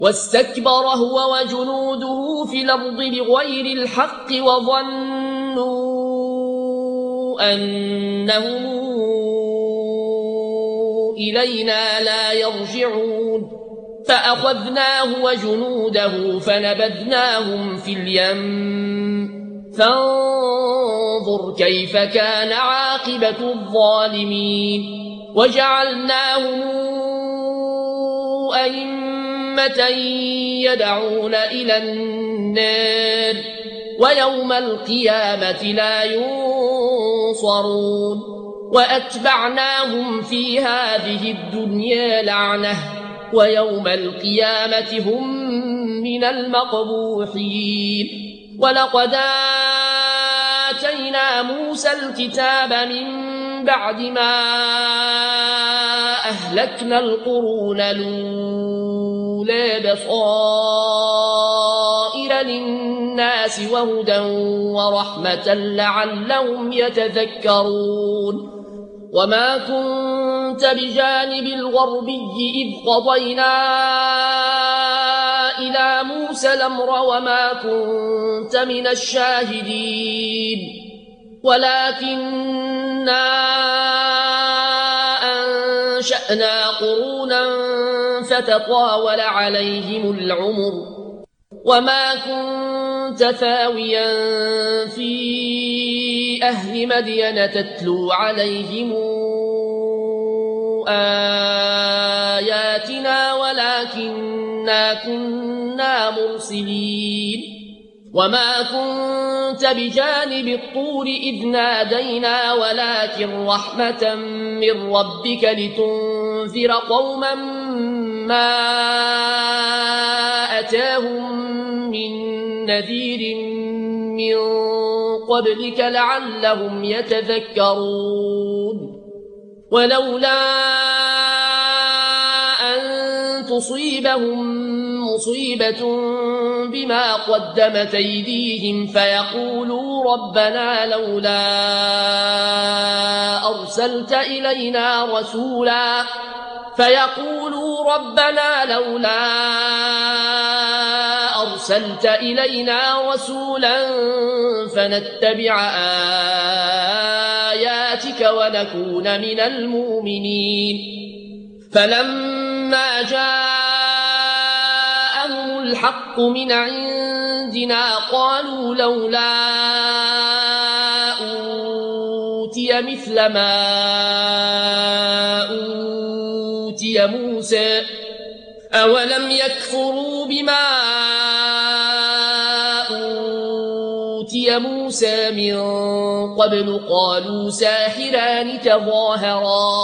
واستكبر هو وجنوده في الأرض بغير الحق وظنوا أنهم إلينا لا يرجعون فأخذناه وجنوده فنبذناهم في اليم فانظر كيف كان عاقبة الظالمين وجعلناهم أئمة يدعون إلى النار ويوم القيامة لا ينصرون وأتبعناهم في هذه الدنيا لعنة ويوم القيامة هم من المقبوحين ولقد آتينا موسى الكتاب من بعد ما أهلكنا القرون الأولى بصائر للناس وهدى ورحمة لعلهم يتذكرون وما كنت بجانب الغربي إذ قضينا إلى موسى الأمر وما كنت من الشاهدين ولكننا أنشأنا قرونا فتطاول عليهم العمر وما كنت ثاويا في أهل مدين تتلو عليهم آياتنا ولكننا كنا مرسلين وما كنت بجانب الطور إذ نادينا ولكن رحمة من ربك لتنذر قوما ما أتاهم من نذير من قبلك لعلهم يتذكرون ولولا أن تصيبهم مصيبة بما قدمت أيديهم فيقولوا ربنا لولا أرسلت إلينا رسولا فنتبع آياتك ونكون من المؤمنين فلما جاءهم الحق من عندنا قالوا لولا أوتي مثل ما أوتي موسى أولم يكفروا بما أوتي موسى من قبل قالوا ساحران تظاهرا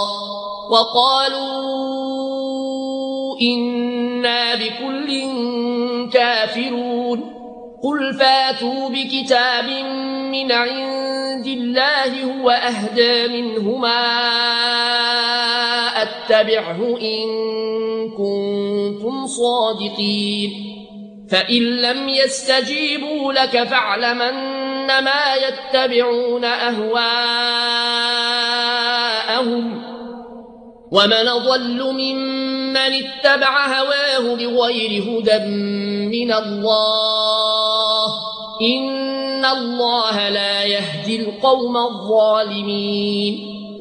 وقالوا إنا بكل كافرون قل فاتوا بكتاب من عند الله هو أهدى منهما أتبعه إن كنتم صادقين فإن لم يستجيبوا لك فاعلم أنما يتبعون أهواءهم ومن أضل ممن اتبع هواه بغير هدى من الله إن الله لا يهدي القوم الظالمين